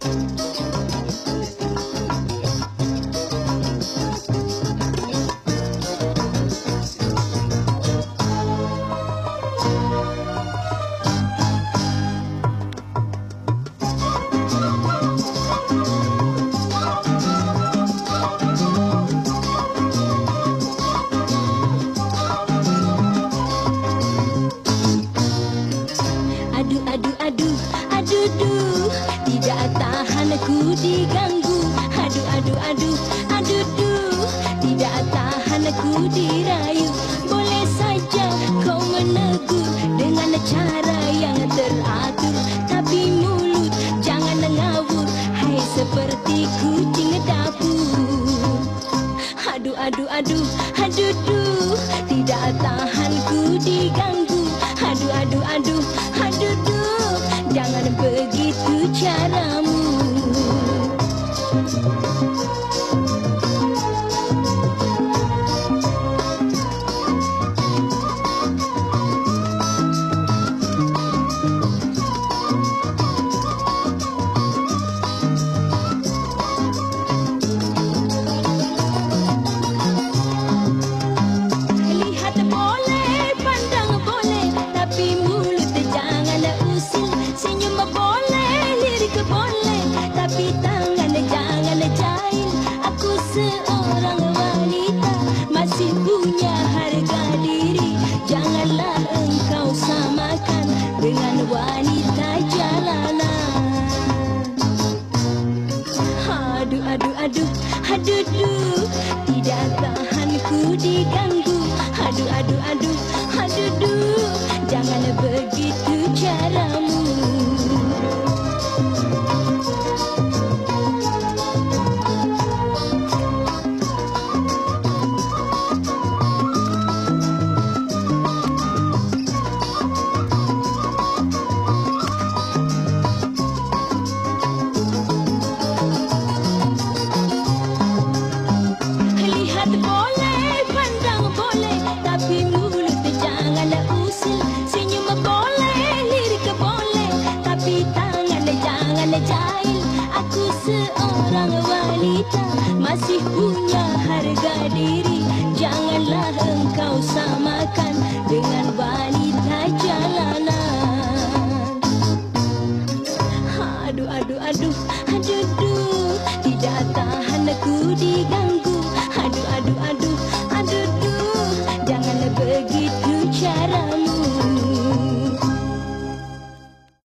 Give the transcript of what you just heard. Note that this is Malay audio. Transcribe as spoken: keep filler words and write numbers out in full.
Aduh, aduh, aduh, duh, tidak tahan ku diganggu. Aduh, aduh, aduh, aduh, duh, tidak tahan ku dirayu. Boleh saja kau menegur dengan cara yang teratur, tapi mulut jangan ngawur, hai seperti kucing dapur. Aduh, aduh, aduh, aduh, duh, tidak tahan ku diganggu. Aduh, aduh, aduh, aduh, duh, jangan begitu caramu. Lihat boleh, pandang boleh, tapi mulut jangan usil. Senyum boleh, lirik boleh, tapi tangan jangan jahil. Aku seorang wanita, masih punya harga diri. Janganlah engkau samakan dengan wanita jalanan. Aduh, aduh, aduh, aduh, duh, tidak tahan ku diganggu. Aduh, aduh, aduh, aduh, duh, jangan begitu caramu. Lihat boleh, pandang boleh, tapi mulut jangan usil. Senyum boleh, lirik boleh, tapi tangan jangan jahil. Aku seorang wanita, masih punya harga diri. Janganlah engkau samakan dengan wanita